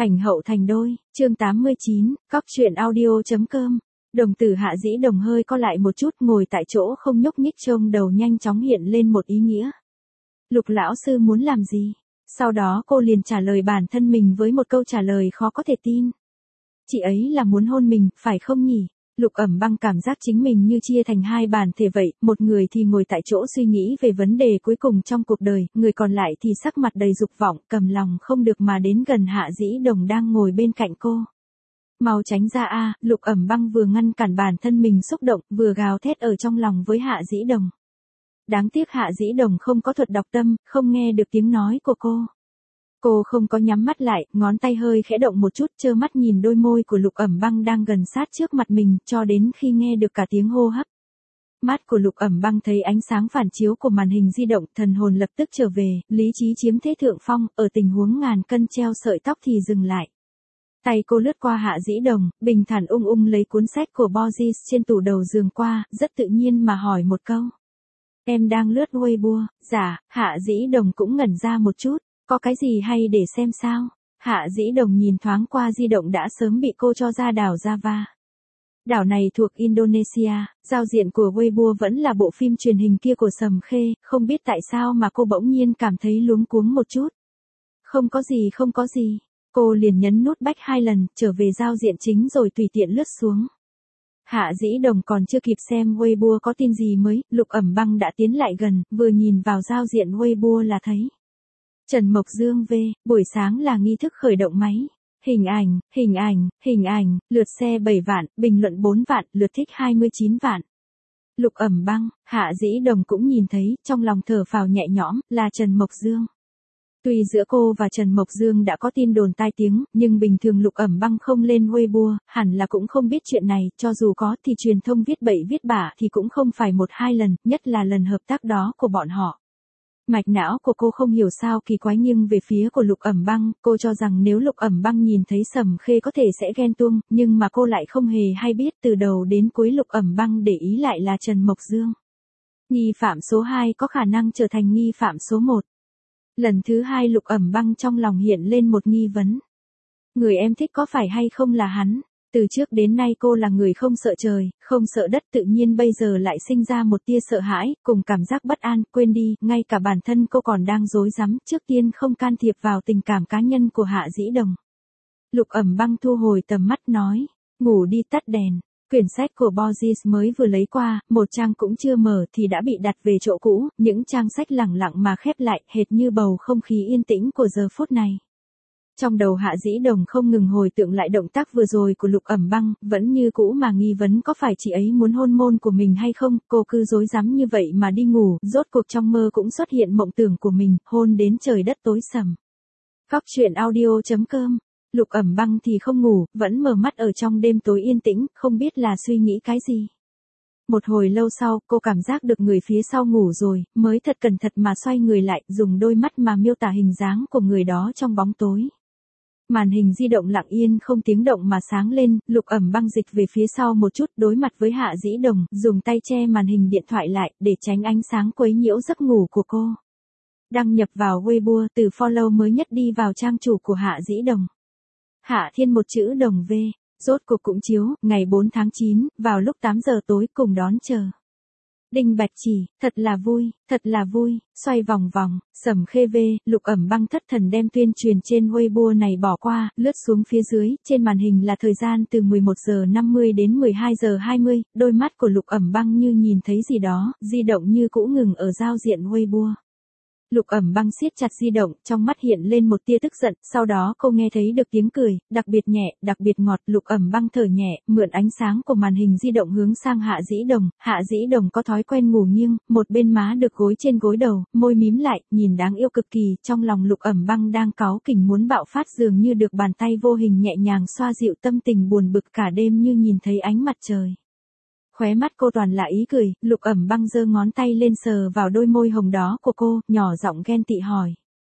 Ảnh hậu thành đôi, chương 89, cóc truyện audio.com. Đồng tử Hạ Dĩ Đồng hơi co lại một chút, ngồi tại chỗ không nhúc nhích, trông đầu nhanh chóng hiện lên một ý nghĩa. Lục lão sư muốn làm gì? Sau đó cô liền trả lời bản thân mình với một câu trả lời khó có thể tin. Chị ấy là muốn hôn mình, phải không nhỉ? Lục Ẩm Băng cảm giác chính mình như chia thành hai bản thể vậy, một người thì ngồi tại chỗ suy nghĩ về vấn đề cuối cùng trong cuộc đời, người còn lại thì sắc mặt đầy dục vọng, cầm lòng không được mà đến gần Hạ Dĩ Đồng đang ngồi bên cạnh cô. Mau tránh ra a! Lục Ẩm Băng vừa ngăn cản bản thân mình xúc động, vừa gào thét ở trong lòng với Hạ Dĩ Đồng. Đáng tiếc Hạ Dĩ Đồng không có thuật đọc tâm, không nghe được tiếng nói của cô. Cô không có nhắm mắt lại, ngón tay hơi khẽ động một chút, trơ mắt nhìn đôi môi của Lục Ẩm Băng đang gần sát trước mặt mình, cho đến khi nghe được cả tiếng hô hấp. Mắt của Lục Ẩm Băng thấy ánh sáng phản chiếu của màn hình di động, thần hồn lập tức trở về, lý trí chiếm thế thượng phong, ở tình huống ngàn cân treo sợi tóc thì dừng lại. Tay cô lướt qua Hạ Dĩ Đồng, bình thản ung lấy cuốn sách của Boris trên tủ đầu giường qua, rất tự nhiên mà hỏi một câu. Em đang lướt Weibo? Dạ. Hạ Dĩ Đồng cũng ngẩn ra một chút. Có cái gì hay để xem sao? Hạ Dĩ Đồng nhìn thoáng qua di động đã sớm bị cô cho ra đảo Java. Đảo này thuộc Indonesia, giao diện của Weibo vẫn là bộ phim truyền hình kia của Sầm Khê, không biết tại sao mà cô bỗng nhiên cảm thấy luống cuống một chút. Không có gì. Cô liền nhấn nút back 2 lần, trở về giao diện chính rồi tùy tiện lướt xuống. Hạ Dĩ Đồng còn chưa kịp xem Weibo có tin gì mới, Lục Ẩm Băng đã tiến lại gần, vừa nhìn vào giao diện Weibo là thấy. Trần Mộc Dương V, buổi sáng là nghi thức khởi động máy. Hình ảnh, lượt xe 7 vạn, bình luận 4 vạn, lượt thích 29 vạn. Lục Ẩm Băng, Hạ Dĩ Đồng cũng nhìn thấy, trong lòng thở phào nhẹ nhõm, là Trần Mộc Dương. Tuy giữa cô và Trần Mộc Dương đã có tin đồn tai tiếng, nhưng bình thường Lục Ẩm Băng không lên Weibo, hẳn là cũng không biết chuyện này, cho dù có thì truyền thông viết bậy viết bạ thì cũng không phải 1-2 lần, nhất là lần hợp tác đó của bọn họ. Mạch não của cô không hiểu sao kỳ quái nghiêng về phía của Lục Ẩm Băng, cô cho rằng nếu Lục Ẩm Băng nhìn thấy Sầm Khê có thể sẽ ghen tuông, nhưng mà cô lại không hề hay biết từ đầu đến cuối Lục Ẩm Băng để ý lại là Trần Mộc Dương. Nghi phạm số 2 có khả năng trở thành nghi phạm số 1. Lần thứ 2 Lục Ẩm Băng trong lòng hiện lên một nghi vấn. Người em thích có phải hay không là hắn? Từ trước đến nay cô là người không sợ trời, không sợ đất, tự nhiên bây giờ lại sinh ra một tia sợ hãi, cùng cảm giác bất an, quên đi, ngay cả bản thân cô còn đang rối rắm, trước tiên không can thiệp vào tình cảm cá nhân của Hạ Dĩ Đồng. Lục Ẩm Băng thu hồi tầm mắt nói, ngủ đi, tắt đèn. Quyển sách của Boris mới vừa lấy qua, một trang cũng chưa mở thì đã bị đặt về chỗ cũ, những trang sách lẳng lặng mà khép lại, hệt như bầu không khí yên tĩnh của giờ phút này. Trong đầu Hạ Dĩ Đồng không ngừng hồi tưởng lại động tác vừa rồi của Lục Ẩm Băng, vẫn như cũ mà nghi vấn có phải chị ấy muốn hôn môn của mình hay không, cô cứ rối rắm như vậy mà đi ngủ, rốt cuộc trong mơ cũng xuất hiện mộng tưởng của mình, hôn đến trời đất tối sầm. Cóc truyện audio.com. Lục Ẩm Băng thì không ngủ, vẫn mở mắt ở trong đêm tối yên tĩnh, không biết là suy nghĩ cái gì. Một hồi lâu sau, cô cảm giác được người phía sau ngủ rồi, mới thật cẩn thận mà xoay người lại, dùng đôi mắt mà miêu tả hình dáng của người đó trong bóng tối. Màn hình di động lặng yên không tiếng động mà sáng lên, Lục Ẩm Băng dịch về phía sau một chút, đối mặt với Hạ Dĩ Đồng, dùng tay che màn hình điện thoại lại, để tránh ánh sáng quấy nhiễu giấc ngủ của cô. Đăng nhập vào Weibo, từ follow mới nhất đi vào trang chủ của Hạ Dĩ Đồng. Hạ Thiên một chữ đồng V, rốt cuộc cũng chiếu, ngày 4 tháng 9, vào lúc 8 giờ tối cùng đón chờ. Đinh Bạch Chỉ, thật là vui, xoay vòng vòng, Sầm Khê V, Lục Ẩm Băng thất thần đem tuyên truyền trên Weibo này bỏ qua, lướt xuống phía dưới, trên màn hình là thời gian từ 11 giờ 50 đến 12 giờ 20, đôi mắt của Lục Ẩm Băng như nhìn thấy gì đó, di động như cũ ngừng ở giao diện Weibo. Lục Ẩm Băng siết chặt di động, trong mắt hiện lên một tia tức giận, sau đó cô nghe thấy được tiếng cười, đặc biệt nhẹ, đặc biệt ngọt. Lục Ẩm Băng thở nhẹ, mượn ánh sáng của màn hình di động hướng sang Hạ Dĩ Đồng. Hạ Dĩ Đồng có thói quen ngủ nghiêng, một bên má được gối trên gối đầu, môi mím lại, nhìn đáng yêu cực kỳ. Trong lòng Lục Ẩm Băng đang cáu kỉnh muốn bạo phát, dường như được bàn tay vô hình nhẹ nhàng xoa dịu tâm tình buồn bực cả đêm như nhìn thấy ánh mặt trời. Khóe mắt cô toàn là ý cười, Lục Ẩm Băng giơ ngón tay lên sờ vào đôi môi hồng đó của cô, nhỏ giọng ghen tị hỏi.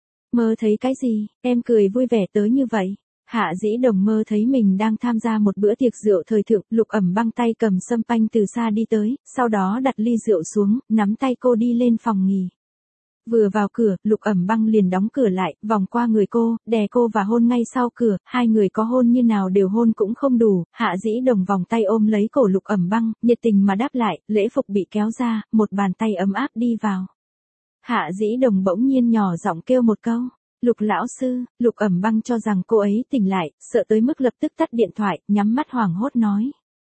Mơ thấy cái gì, em cười vui vẻ tới như vậy? Hạ Dĩ Đồng mơ thấy mình đang tham gia một bữa tiệc rượu thời thượng, Lục Ẩm Băng tay cầm sâm panh từ xa đi tới, sau đó đặt ly rượu xuống, nắm tay cô đi lên phòng nghỉ. Vừa vào cửa, Lục Ẩm Băng liền đóng cửa lại, vòng qua người cô, đè cô và hôn ngay sau cửa, hai người có hôn như nào đều hôn cũng không đủ, Hạ Dĩ Đồng vòng tay ôm lấy cổ Lục Ẩm Băng, nhiệt tình mà đáp lại, lễ phục bị kéo ra, một bàn tay ấm áp đi vào. Hạ Dĩ Đồng bỗng nhiên nhỏ giọng kêu một câu. Lục lão sư, Lục Ẩm Băng cho rằng cô ấy tỉnh lại, sợ tới mức lập tức tắt điện thoại, nhắm mắt hoảng hốt nói.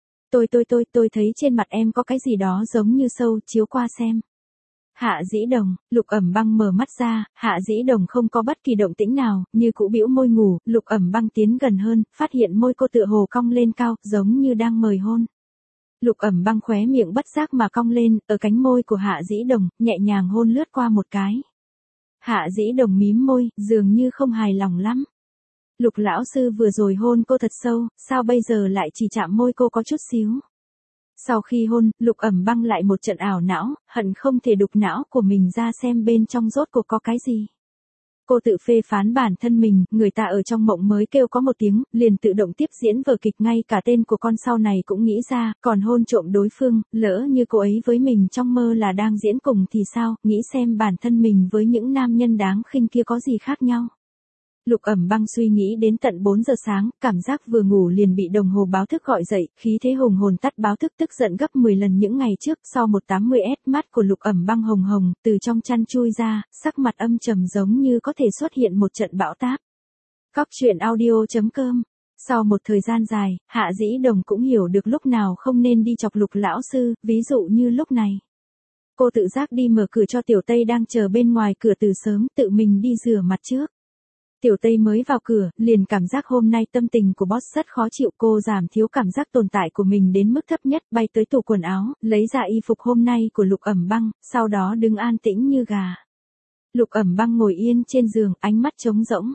Tôi thấy trên mặt em có cái gì đó giống như sâu, chiếu qua xem. Hạ Dĩ Đồng, Lục Ẩm Băng mở mắt ra, Hạ Dĩ Đồng không có bất kỳ động tĩnh nào, như cũ bĩu môi ngủ, Lục Ẩm Băng tiến gần hơn, phát hiện môi cô tựa hồ cong lên cao, giống như đang mời hôn. Lục Ẩm Băng khóe miệng bất giác mà cong lên, ở cánh môi của Hạ Dĩ Đồng, nhẹ nhàng hôn lướt qua một cái. Hạ Dĩ Đồng mím môi, dường như không hài lòng lắm. Lục lão sư vừa rồi hôn cô thật sâu, sao bây giờ lại chỉ chạm môi cô có chút xíu. Sau khi hôn, Lục Ẩm Băng lại một trận ảo não, hận không thể đục não của mình ra xem bên trong rốt cuộc có cái gì. Cô tự phê phán bản thân mình, người ta ở trong mộng mới kêu có một tiếng, liền tự động tiếp diễn vở kịch, ngay cả tên của con sau này cũng nghĩ ra, còn hôn trộm đối phương, lỡ như cô ấy với mình trong mơ là đang diễn cùng thì sao, nghĩ xem bản thân mình với những nam nhân đáng khinh kia có gì khác nhau. Lục Ẩm Băng suy nghĩ đến tận 4 giờ sáng, cảm giác vừa ngủ liền bị đồng hồ báo thức gọi dậy, khí thế hùng hồn tắt báo thức tức giận gấp 10 lần những ngày trước, sau 180S mắt của Lục Ẩm Băng hồng hồng, từ trong chăn chui ra, sắc mặt âm trầm giống như có thể xuất hiện một trận bão táp. Cóc truyện audio.com. Sau một thời gian dài, Hạ Dĩ Đồng cũng hiểu được lúc nào không nên đi chọc Lục lão sư, ví dụ như lúc này. Cô tự giác đi mở cửa cho Tiểu Tây đang chờ bên ngoài cửa từ sớm, tự mình đi rửa mặt trước. Tiểu Tây mới vào cửa, liền cảm giác hôm nay tâm tình của boss rất khó chịu, cô giảm thiếu cảm giác tồn tại của mình đến mức thấp nhất, bay tới tủ quần áo, lấy ra y phục hôm nay của Lục Ẩm Băng, sau đó đứng an tĩnh như gà. Lục Ẩm Băng ngồi yên trên giường, ánh mắt trống rỗng.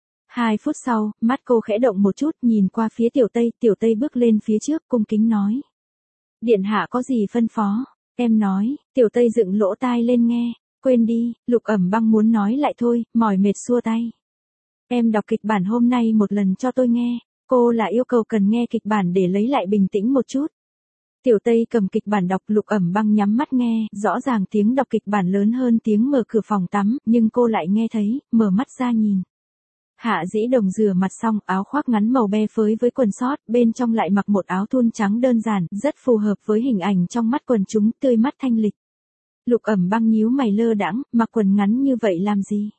2 phút sau, mắt cô khẽ động một chút, nhìn qua phía Tiểu Tây bước lên phía trước, cung kính nói. Điện hạ có gì phân phó? Em nói, Tiểu Tây dựng lỗ tai lên nghe, quên đi, Lục Ẩm Băng muốn nói lại thôi, mỏi mệt xua tay. Em đọc kịch bản hôm nay một lần cho tôi nghe, cô là yêu cầu cần nghe kịch bản để lấy lại bình tĩnh một chút. Tiểu Tây cầm kịch bản đọc, Lục Ẩm Băng nhắm mắt nghe, rõ ràng tiếng đọc kịch bản lớn hơn tiếng mở cửa phòng tắm, nhưng cô lại nghe thấy, mở mắt ra nhìn. Hạ Dĩ Đồng rửa mặt xong, áo khoác ngắn màu be phới với quần sót, bên trong lại mặc một áo thun trắng đơn giản, rất phù hợp với hình ảnh trong mắt quần chúng, tươi mắt thanh lịch. Lục Ẩm Băng nhíu mày lơ đãng, mặc quần ngắn như vậy làm gì?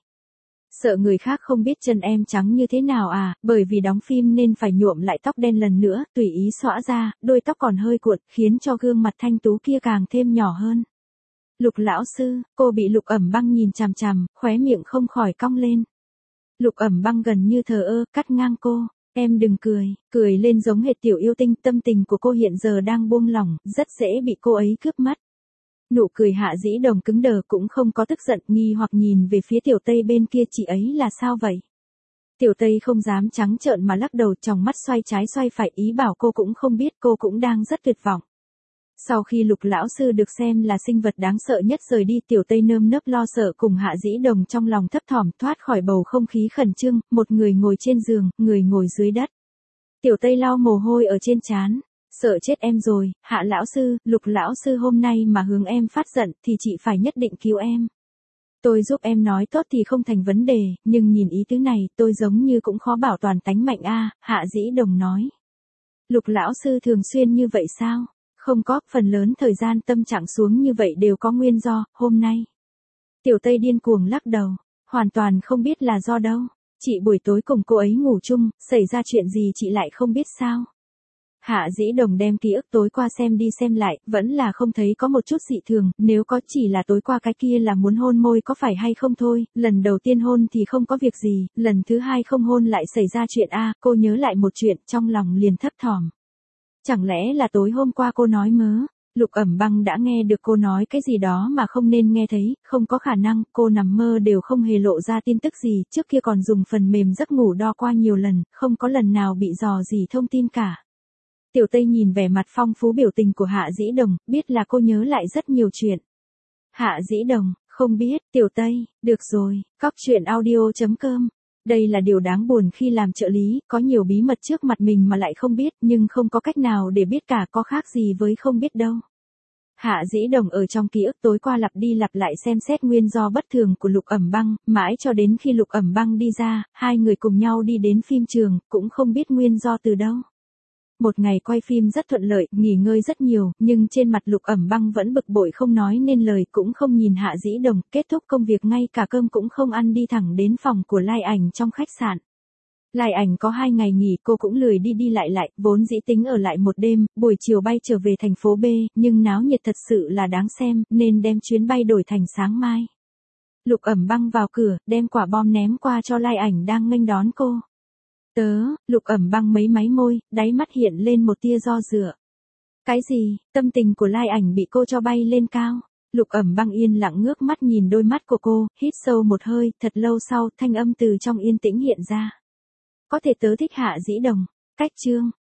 Sợ người khác không biết chân em trắng như thế nào à, bởi vì đóng phim nên phải nhuộm lại tóc đen lần nữa, tùy ý xõa ra, đôi tóc còn hơi cuộn, khiến cho gương mặt thanh tú kia càng thêm nhỏ hơn. Lục lão sư, cô bị Lục Ẩm Băng nhìn chằm chằm, khóe miệng không khỏi cong lên. Lục Ẩm Băng gần như thờ ơ, cắt ngang cô. Em đừng cười lên giống hệt tiểu yêu tinh, tâm tình của cô hiện giờ đang buông lỏng, rất dễ bị cô ấy cướp mắt. Nụ cười Hạ Dĩ Đồng cứng đờ, cũng không có tức giận, nghi hoặc nhìn về phía Tiểu Tây bên kia, chị ấy là sao vậy? Tiểu Tây không dám trắng trợn mà lắc đầu, tròng mắt xoay trái xoay phải, ý bảo cô cũng không biết, cô cũng đang rất tuyệt vọng. Sau khi Lục lão sư được xem là sinh vật đáng sợ nhất rời đi, Tiểu Tây nơm nớp lo sợ cùng Hạ Dĩ Đồng trong lòng thấp thỏm, thoát khỏi bầu không khí khẩn trương, một người ngồi trên giường, người ngồi dưới đất. Tiểu Tây lau mồ hôi ở trên trán. Sợ chết em rồi, Hạ lão sư, Lục lão sư hôm nay mà hướng em phát giận thì chị phải nhất định cứu em. Tôi giúp em nói tốt thì không thành vấn đề, nhưng nhìn ý tứ này, tôi giống như cũng khó bảo toàn tánh mạnh a, Hạ Dĩ Đồng nói. Lục lão sư thường xuyên như vậy sao? Không có, phần lớn thời gian tâm trạng xuống như vậy đều có nguyên do, hôm nay. Tiểu Tây điên cuồng lắc đầu, hoàn toàn không biết là do đâu. Chị buổi tối cùng cô ấy ngủ chung, xảy ra chuyện gì chị lại không biết sao? Hạ Dĩ Đồng đem ký ức tối qua xem đi xem lại, vẫn là không thấy có một chút dị thường, nếu có chỉ là tối qua cái kia là muốn hôn môi có phải hay không thôi, lần đầu tiên hôn thì không có việc gì, lần thứ hai không hôn lại xảy ra chuyện a, cô nhớ lại một chuyện, trong lòng liền thấp thỏm. Chẳng lẽ là tối hôm qua cô nói mớ? Lục Ẩm Băng đã nghe được cô nói cái gì đó mà không nên nghe thấy, không có khả năng, cô nằm mơ đều không hề lộ ra tin tức gì, trước kia còn dùng phần mềm giấc ngủ đo qua nhiều lần, không có lần nào bị dò gì thông tin cả. Tiểu Tây nhìn vẻ mặt phong phú biểu tình của Hạ Dĩ Đồng, biết là cô nhớ lại rất nhiều chuyện. Hạ Dĩ Đồng, không biết, Tiểu Tây, được rồi, cóc truyện audio.com. Đây là điều đáng buồn khi làm trợ lý, có nhiều bí mật trước mặt mình mà lại không biết, nhưng không có cách nào để biết cả, có khác gì với không biết đâu. Hạ Dĩ Đồng ở trong ký ức tối qua lặp đi lặp lại xem xét nguyên do bất thường của Lục Ẩm Băng, mãi cho đến khi Lục Ẩm Băng đi ra, hai người cùng nhau đi đến phim trường, cũng không biết nguyên do từ đâu. Một ngày quay phim rất thuận lợi, nghỉ ngơi rất nhiều, nhưng trên mặt Lục Ẩm Băng vẫn bực bội không nói nên lời, cũng không nhìn Hạ Dĩ Đồng, kết thúc công việc ngay cả cơm cũng không ăn đi thẳng đến phòng của Lai Ảnh trong khách sạn. Lai Ảnh có 2 ngày nghỉ, cô cũng lười đi đi lại, vốn dĩ tính ở lại một đêm, buổi chiều bay trở về thành phố B, nhưng náo nhiệt thật sự là đáng xem, nên đem chuyến bay đổi thành sáng mai. Lục Ẩm Băng vào cửa, đem quả bom ném qua cho Lai Ảnh đang nghênh đón cô. Lục Ẩm Băng mấy máy môi, đáy mắt hiện lên một tia do dự. Cái gì? Tâm tình của Lai Ảnh bị cô cho bay lên cao. Lục Ẩm Băng yên lặng ngước mắt nhìn đôi mắt của cô, hít sâu một hơi, thật lâu sau, thanh âm từ trong yên tĩnh hiện ra. Có thể tớ thích Hạ Dĩ Đồng. Cách chương